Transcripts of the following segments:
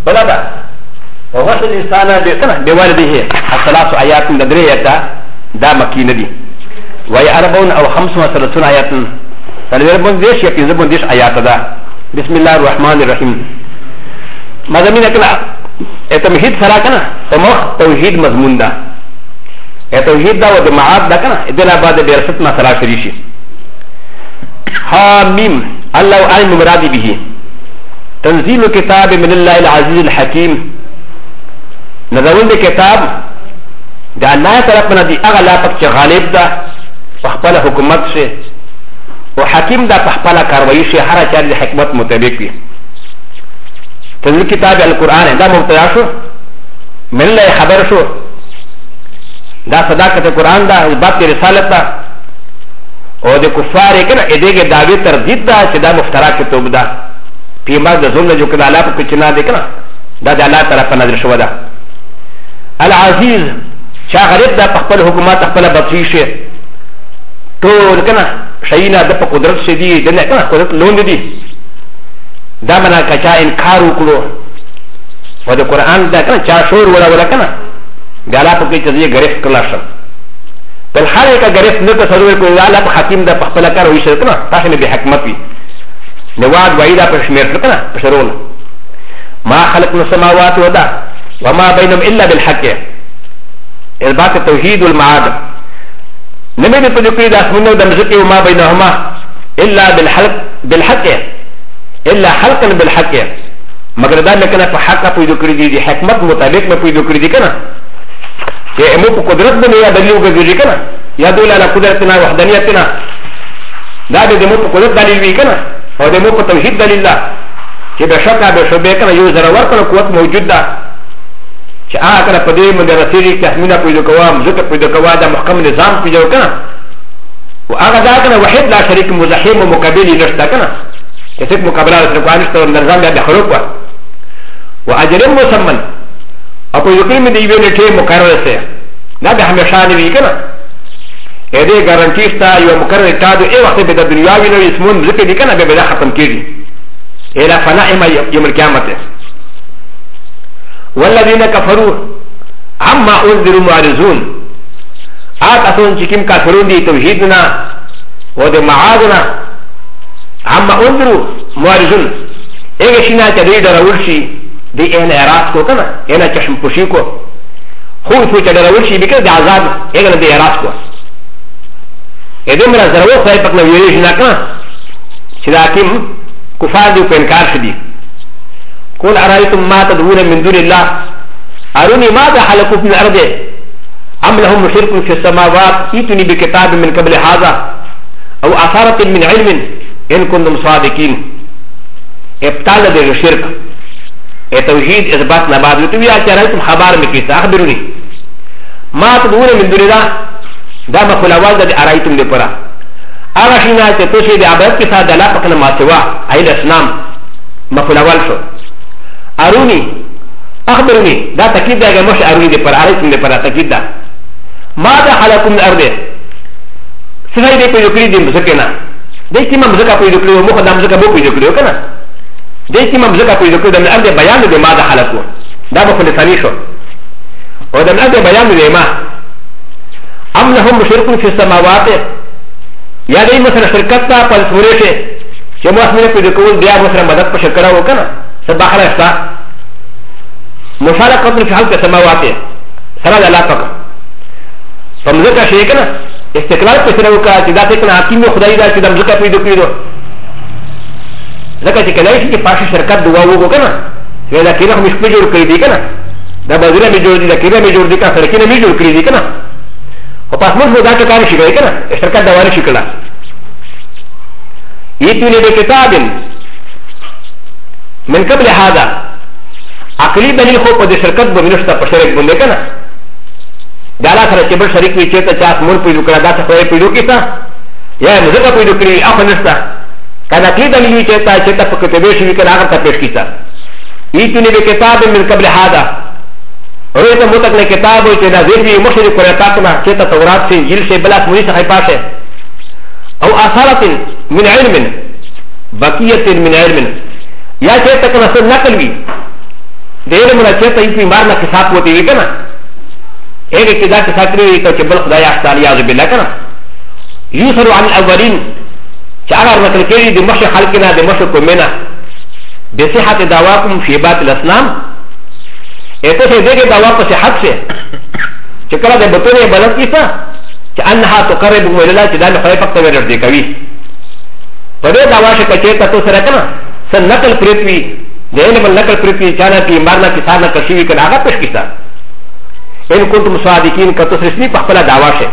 بلدا وغسل الانسان بوالده الثلاث ايات من دريتا دا مكي ندي وهي 40 او 35 ايات فالوربون ديش يكذبون ديش ايات دا بسم الله الرحمن الرحيم ماذا من كلا التوحيد سراكنا تمخ توحيد مضمون دا التوحيد دا ودمعات دا كنا ادلا بعد برستنا سرا شريشي حاميم الله اعلم مرادي به تنزيل كتاب من الله العزيز الحكيم نزول كتاب دا الله طرفنا دي اغلا پک غالب دا پخپل حکومت سے وحكيم دا پخپل کاروایی سے ہر چار دی حکمت مطابق بھی تنزيل كتاب القرآن دا مبتدا شو من الله خبر شو دا صداقت القرآن دا اثبات رسالت دا او د کفار کنا ادهګه داوی تردید دا چې دا مفترا کتاب دا پیما د زوم جو کنا الله په چنا دې کنا دا د الله تعالی په نظر شو دا العزیز چا غریب دا خپل حکومت خپل بچی شه ټول کنا شینا د په قدرت شه دی د نه کنا قدرت لوند دی دا منا کچا انکار وکړو او د قران دا کنا چا شور ولا کنا د الله په کې چې غریب کلا شه بل حاله کا غریب نه تصور کوي الله په حکیم د خپل کار وي شه کنا تاسو نه به حکمت وي نواد وایدا پر شمیر کنا پشرول ما خلقنا السماوات والارض وما بينهم الا بالحق اثبات التوحيد والمعاد نمد تذكر ذا اسمنا ودمزكي وما بينهما الا بالحق الا حلقا بالحق مگر دا لكنا فحق في ذكر دي حكمت مطابق ما في ذكر دي كنا يا امو قدرت بني يا دليل وغيري كنا يدل على قدرتنا وحدانيتنا دا دي مو قدرت دليل وي كنا او دي مو توحيد دليل لا چې بشکا به شوبه کنه یو زره ورکړه قوت موجود ده چې هغه کنه په دې باندې رسېږي تخمینه پیدا کوم ځکه پیدا کوه دا محکم نظام پیدا کنه او هغه دا کنه وحید لا شریک مزاحم او مقابل نشته کنه چې څوک مقابله سره کوي نشته نظام به خروق وا او اجر مسمن او په یو کې مې دی ویل چې مقرره سي دا به همیشه نه وی کنه اې دې ګارانټی ستا یو مقرره کاډو ای وخت به د دنیا وینو اسمون ذکر دي کنه به ختم کیږي الى فناء يوم القيامه والذين كفروا عما انذروا معرضون اكثرون كم كافرون دي توحيدنا ودي معادنا عما انذروا معرضون ايه شينا تدري دراولشي دي ان اراس کو كنا انا چشم پوشي کو خوف تدراولشي بك دي عذاب ايه دي اراس کو ايه مرا زرو صاحب پک نو ویری شنا كنا چدا کیم كفار دي په انکار شدي قل أرأيتم ما تدعون من دون الله أروني ماذا خلقوا في الأرض أم لهم شرك في السماوات ائتوني بكتاب من قبل هذا أو أثارة من علم إن كنتم صادقين ابتال ذي الشرك التوحيد إثبات نبات يتوي أرأيتم خبار مكيسة أخبروني ما تدعون من دون الله دام خلوات ذي أرأيتم لپرا أغشينا تتوشي دي عبادت كسا دلا پکنا ما سوا أي الأسلام مفلوال شو أروني أخبرني دا تكيد دا مش أروني دي پر أريتم دي پر تكيد دا ماذا خلقكم من الأرض سفاي دي پيدو كري دي مزكنا دي كما مزكا پيدو كري ومخ دا مزكا بو پيدو كري وكنا دي كما مزكا پيدو كري دا من الأرض بيان دي ماذا خلقوا دا بخل ثاني شو ودا من الأرض بيان دي ما أم لهم شرك في السماوات يا دي مثلا شركتا فالسوريشه كما اسمنا پيدو كول ديا مثلا مدد پر شكرا وكنا سباخرة استا مشاركة في حلق السماوات سرى الله فقط فمزكا شيكنا استقلال پسنوكا چدا تکنا حکیم خدای دا چدا مزکا پیدو کریدو زکا چی کنایشی چی پاشی شرکت دعاو کو کنا ویدا کینا خمیش پی جوڑ کری دی کنا دا بازینا می جوڑ دی دا کینا می جوڑ دی کنا سرکینا می جوڑ کری دی کنا و پاس مجھو دا چکاری شکلی کنا شرکت دواری شکلا ایتونی بے کتاب من قبل هذا عقلی دلیل خو په شرکت بمنشتا په شریک باندې کنه دا لا سره چې بل شریک وي چې ته چا مول پیدا کړه دا څه خو پیدا کیتا یا مزه پیدا کړی اخو نشتا کنه عقلی دلیل وي چې ته په کتابه شي کنه هغه ته پیش کیتا ایتنی به کتاب من قبل هذا اورته متک له کتاب چې نازل وي مشری قرآن کنه چې ته تورات سے انجیل سے بلا مونږ څخه پاسه او اثارت من علم بقيه من علم یا چې تک نسل نقل وي دیر منچه تا ایپی مارنا کساب ہوتی ہوئی کنا ایک اقتدا کساب کری ہوئی کہ بل خدای احسانی عزب اللہ کنا یوسر عن الاولین چاگر نقل کری دی مشر خلقنا دی مشر کمنا بصحت دعواکم فی بات الاسلام ایتو سے دیکھے دعوا کو صحت سے چکرہ دے بطور عبادت کیسا چا انہا تقرب موللہ چا دان خواہ پکتا ورر دیکھوی پدے دعوا سے کچیتا تو سرکنا سن نقل پریتوی دے علم نقل پریتوی چانا کی مارنا کسا نقل شوی کن آغا پیش کیسا ان کنتم صادقین کا تو سرسنی پخپلا دعوا سے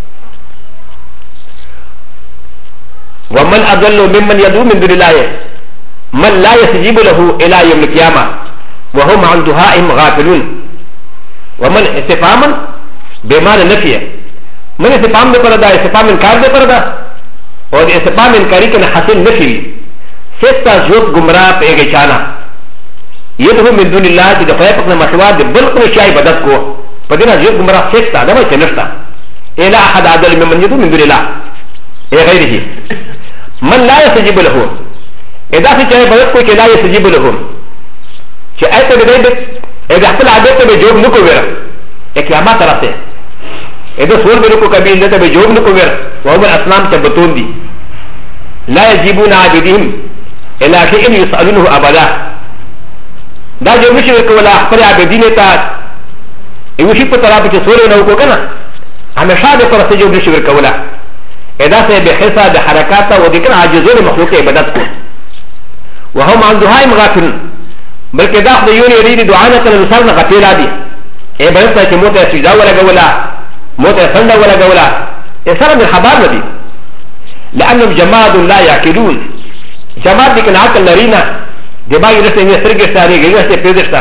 ومن اضل ممن يدعو من دون الله من لا يستجيب له الى يوم القيامه وهم عن دعائهم غافلون ومن استفهاما بمعنى نفي من استفهام دے پر دا استفهام انکار دے پر دا اور استفهام انکاری کے حاصل نفی ستا زوت گمراہ پہ گئے چانا يدعو من دون الله کہ دفعہ اپنا مشروع دے بالکل شای بدت کو پدینا زوت گمراہ ستا دما چنشتا الى احد عدل ممن يدعو من دون الله اے غیره من لا يستجيب له اذا في چاہے بدت کو کہ لا يستجيب له کہ ایسے بدے اذا احتل عادت میں جوب نکو ورا ایک قیامت طرح سے اذا سول میرے کو کبھی اندر میں جوب نکو ورا وهم الاسلام تبتون دی لا يجيبون عابدهم الى شيء يسالونه ابدا دا جو مشي کولا خپل عابدین تا ایوشی په طرف کې سول نو کو کنه ہمیشہ دے پر سے جو مشي کولا اذا سے بحثا بحرکات و ذکر عاجزون مخلوق عبادت کو وهم عن دعائهم غافلون بلکہ داخل یون یرید دعانا کل نصار غفیل آدی عبادت تا کہ موت سجدہ ولا گولا موت سندہ ولا گولا یہ سارا من خبار ندی لأنهم جماعت لا یاکلون جماعت لیکن عقل لرینا دماغی رسے میں سرگشتا ریگی رسے پیدشتا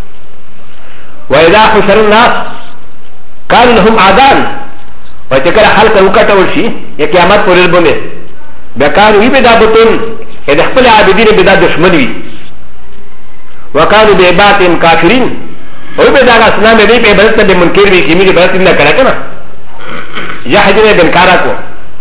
وإذا حشر الناس كانوا لهم عادان وچکر خلق وکټه ورشي یا قیامت پورې باندې بکانو وی بدا بتون اذا خپل عابدین بدا دشمن وی وکانو بعبادت کافرین او بدا اسلام دې په عبادت باندې منکر وی چې موږ عبادت نه کړه کنه یا حجره بنکارا کو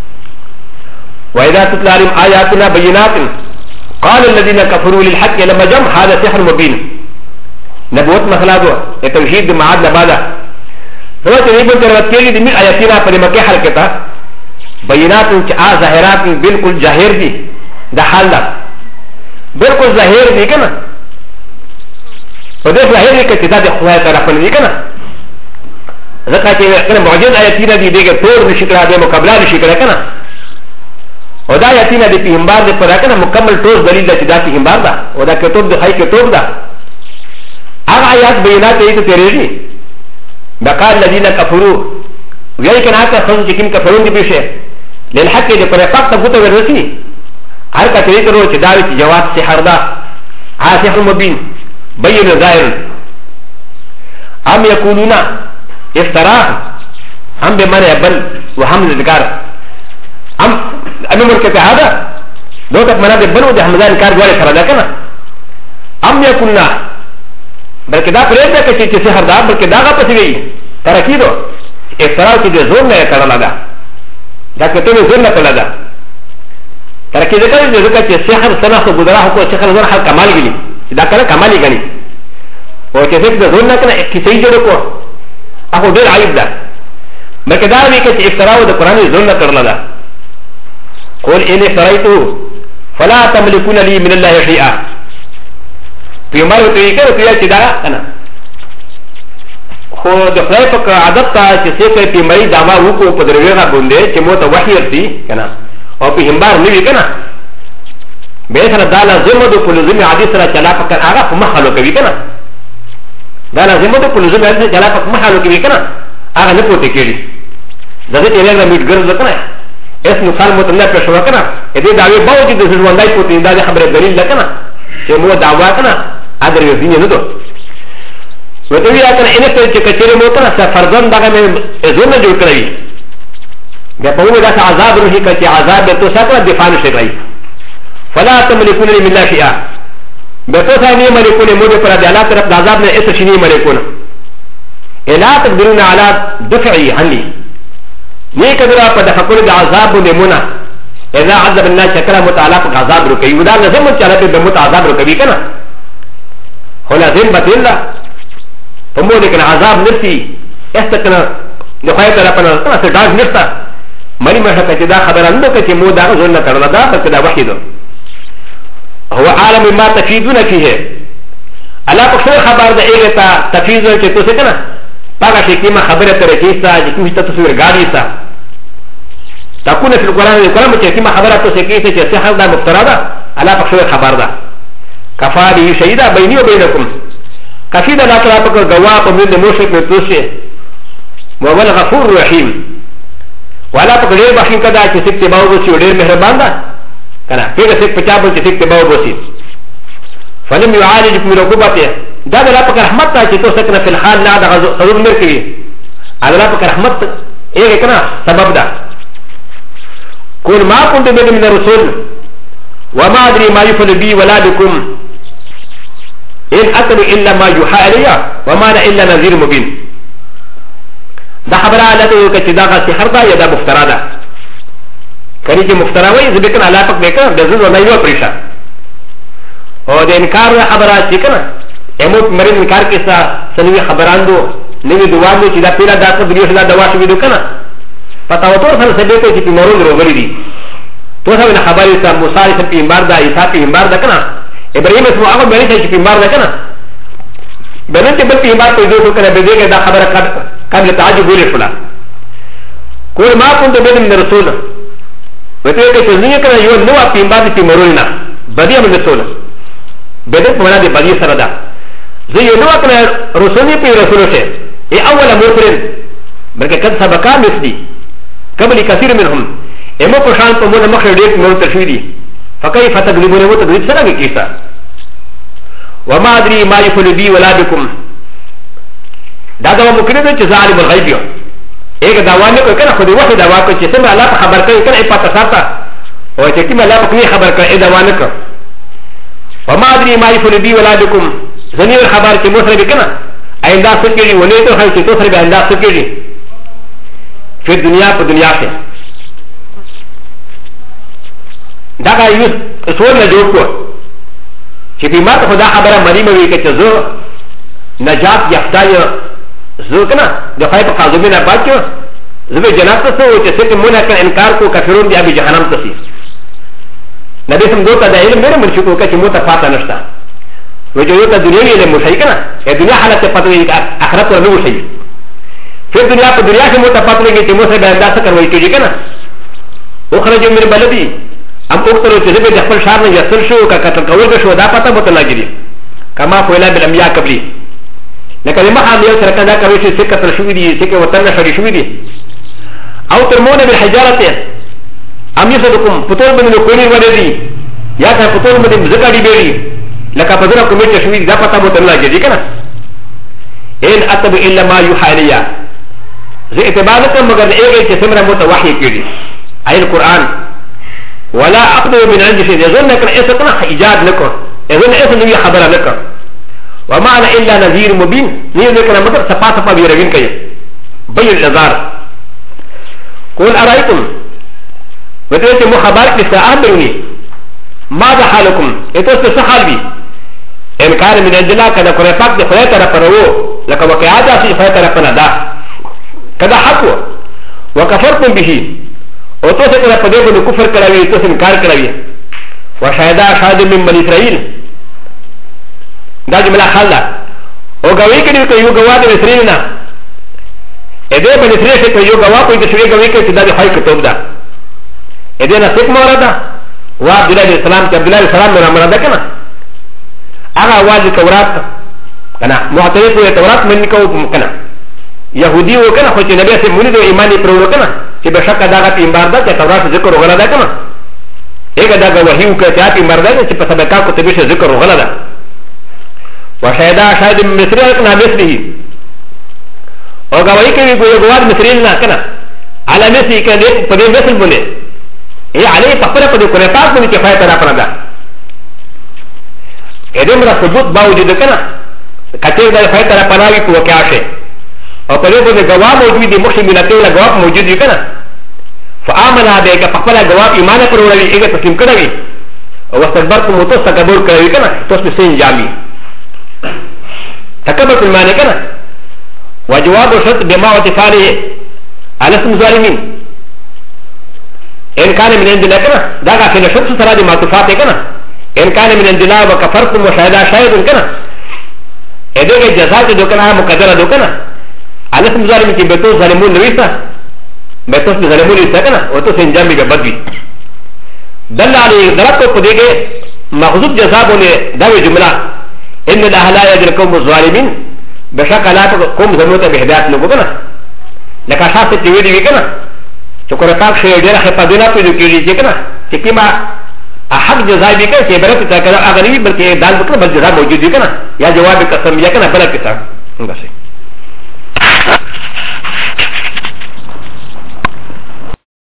واذا تتلى عليهم آياتنا بينات قال الذين كفروا للحق لما جمع هذا سحر مبين نبوت مخلاقو توحید معاد لبادا نو ته یې په تر کې دي می آیاتنا په مکه حرکت بینات چې ا ظاهرات بالکل ظاهر دي د حال دا بالکل ظاهر دي کنه په دې ظاهر کې چې دا د خدای طرف نه دي کنه ځکه چې کنه معجز آیاتنا دي دغه ټول نشي کړه د مقابله نشي کړه کنه او دا آیاتنا دي په همبار د پر کنه مکمل ټول دلیل ده چې دا په همبار ده او دا کتاب د خای کتاب ده هغه آیات بینات یې ته تیریږي بقال الذين كفروا ويكن هكا خذ جكين كفرون دي بيشه للحق دي پر فقط غوته ورسي هر کته کرو چې داوی چې جواب سحر دا سحر مبين بين ظاهر ام يقولون افتراه ام بمعنى بل وهم ذکر ام مرکته هذا دوت معنی بل وجه حمزان کار دوله سره ده کنه ام يقولون بلکہ دا پریت ہے کہ سحر دا بلکہ دا غا پسی گئی ترکی دو افتراو کی دے زور نہ کرنا دا دا کہ تو زور نہ کرنا دا ترکی ذکر دے ذکر کہ سحر سنا کو گزرا ہو کو سحر زور حل کمال گلی دا کرا کمالی گلی اور کہ ذکر زور نہ کرنا ایک کسی جوڑ کو اخو دیر عیب دا بلکہ دا بھی کہ افتراو دا قرآن زور نہ کرنا دا قول ان افترائیتو فلا تملکون لی من اللہ شیئا پیغمبر ته یې کړو چې دا کنه خو د خدای په عادت ته چې څه پیغمبري دعوا وکړو په دروغه باندې چې مو ته وحی ورتي کنه او پیغمبر نه وی کنه به سره دا لازم د لازم عادي سره چلا پکړ هغه په مخالو کوي کنه دا لازم د لازم عادي سره چلا پکړ مخالو کوي کنه هغه نه پوتې کېږي دغه ته نه میټ ګرځ کنه اس مثال مو ته نه پښو کنه دې داوی باوجود د ژوندۍ پوتې دا خبره دلیل لکنه چې مو دعوا کنه ادر یو دین نه دو وته وی اته ان ته چې کچره مو کنه سفردان دغه مې زونه جوړ کړی دا په وګړه چې عذاب روحي کچې عذاب ته ساتره دفاع نشي کوي فلا تملكون من الله شيئا به تو ثاني ملكون مو دې پر د الله طرف د عذاب نه اس شنی ملكون الا تقدرون على دفعي عني نه کدرا په تفکر د عذاب بمونه اذا عذب الناس شكرا متعلق عذاب ركي ودا لازم چې الله به متعذاب ركبي کنه هو لازم بدل لا فمو لكن عذاب نفسي استكنا دخاية ربنا أنا سداج نفسه ماني ما شكا كده خبر عنده كتي مو دا زولنا ترى دا فكذا وحيده هو عالم ما تفيدون فيه الله بخير خبر ده إيه تفيدون كتو سكنا باقا شكي ما خبرة تركيسا جكو هتا تصوير غاريسا تكون في القرآن مكي ما خبرة تسكيسا جسي حال دا مفترادا الله بخير خبر ده كفا به شهيدا بيني وبينكم كفيدا لا ترى بك جواب من المشرك من توشي وهو الغفور الرحيم ولا بك غير بخين كذا كسيك تباو بسي ودير مهربان دا كنا فيك سيك بچابل كسيك تباو بسي فلم يعالجك من عقوبته دا لا بك رحمت تا كتو سكنا في الحال لا دا صدور مركبي هذا لا بك رحمت ايه كنا سبب دا قل ما كنت من الرسول وما ادري ما يفعل بي ولا بكم إن أتبع إلا ما يوحى إلي وما أنا إلا نذير مبين دا خبره على تو چې دا غا سحر دا یا دا مفترا ده کله چې مفترا وای ځکه الله پاک وکړه د زړه نه یو پریشا او د انکار خبره چې کنه اموت مرین انکار کې څه سنوي خبراندو نوې دوانو چې دا پیرا دا څه دریو دا دوا شوی دو کنه پتا و تور سره سبه ته چې مورون روغلی دي تو څه نه خبرې ته موسی ته پیغمبر دا عیسی پیغمبر دا کنه ابراهيم اسمه هغه باندې چې پیغمبر دا کنه بلن ته بل پیغمبر ته دوی کنه به دې دا خبره قبل تعجب ولې فلا کوئی ما كنت بين من الرسول وته کې چې نه کنه یو نو پیغمبر دې مورونه بدی من الرسول بده په وړاندې بدی سره دا زه یو نو کنه رسول په رسول شه ای اول موثرن بلکې کله سبقا مثلي قبل كثير منهم امو په شان په موږ مخ ډېر نور تشویدي فكيف تكذبون وتكذب سنه كيسا وما ادري ما يفعل بي ولا بكم دا ممكن ده چې ظالم الغيب یو ایک داوانه کو کنه خو دې وخت دا واکو چې سم الله خبر کوي کنه پته ساته او چې کله الله په خبر کوي داوانه کو وما ادري ما يفعل بي ولا بكم زنی خبر کې موږ سره کنه آینده څه کېږي ولې ته خو چې تو سره به آینده څه کېږي په دنیا په دنیا کې دا کا یو څور نه جوړ کو چې په ماته خدا خبره مری مې کې چې زه نجات یافتای زه کنه د خای په قاضمینه باچو زه به جنت ته سو چې څه مونږه کړ انکار کو کافرون دی ابي جهنم ته سي نبی سم دوته د علم مې مرشي کو چې موته پاته نشتا و چې یو ته دنیا علم مو شي کنه د دنیا حالت ته پته وي اخرت ور نه شي په دنیا په دنیا کې موته پته وي چې موږ به اندازه کوي کېږي کنه او خرج من بلدي ام اوخترو چې به د خپل شار نه یسل شو کا کتل کول شو دا پته مت لګیږي کما فعل بالانبیاء قبلی لکه ما هم یو سره کدا کوي چې څه کتل شو دي چې وطن شری شو دي او ترمون بالحجاره ام یسدکم پتول باندې کولی ولدي یا که پتول باندې زکاډي بیري لکه پدره کومې چې شو دي دا پته مت لګیږي کنه ان اتب الا ما يوحى الي زه اتباع کوم مگر ایګه چې سمره مت وحی کړي ای القران ولا اقدر من عند شيء يظن ان اسكنا ايجاد لكم يظن اسكنا خبر لكم وما انا الا نذير مبين نذكر مدر سفا سفا بيرغين كي بين الازار قل ارايتم وتيت مخبر لساعتني ماذا حالكم اتوست سحال بي انكار من عند الله كذا كرفاك دخلت رفرو لك وقعات في فات رفنا دا كذا حق وكفرتم به او تو سے کنا پدے کو کفر کراوی تو سے انکار کراوی وشاهدا شاهد من بني اسرائيل دا جمله خلا او گوی کړي کو یو گوا د اسرائیل نه اده بني اسرائیل ته یو گوا کوئی د شری گوی کې چې دا د خای کتاب ده اده نه څوک مورده وا عبد الله السلام ته عبد الله السلام نه مرده کنه هغه واجب تورات کنه معترض په تورات من کو کنه يهودي وکنه خو چې نبی سره مونږ د ایمانی پرو وکنه چې بشک دا پیغمبر دا چې تورات ذکر وغلا دا کنه ایګه دا وحی وکړه چې پیغمبر دا چې په سبقا کو ته به ذکر وغلا دا وشهدا شاهد مصر کنا مثله او گواہی کوي ګویا ګواد مصر نه کنه علامه سي کده په دې مثل بوله ای علی په خپل په دې کړه پاک باندې کفایت را پندا اې دې ثبوت باوجود کنه کته دا کفایت را پناوي په واقعشه او په دې باندې گواه موجود دي مخکې ملته له گواه موجود دي کنه فآمنا به که خپل گواه ایمان پر وړي هغه تسلیم کړی او واستكبرتم متستكبر کړی کنه تاسو سین جامي تكبر في المعنى كنا وجواب الشرط بما وتفعله ألستم ظالمين إن كان من عند الله كنا داغا في الشرط سرا دي معطوفات كنا إن كان من عند الله وكفرتم وشهد شاهد كنا إذا جزاء دو كنا مقدرة دو كنا ألستم ظالمين كي بتوس ظالمون نويسا بتوس ظالمون نويسا كنا وتوس إنجامي ببدوي دل عليه ضربت قديك مخزوب جزاء بني داوي جملة إن الله لا يدركم الظالمين بشك لا تقوم زموتا بهدايات لبوكنا لك أشخاص تيويدي بكنا شكرا تاك شيء دينا خطابنا في ذكيري جيكنا تكيما أحق جزاء بكنا كي برات تاكنا أغني بلكي دال بكنا بل جزاء موجود بكنا يا جواب قسم يكنا بلا كسا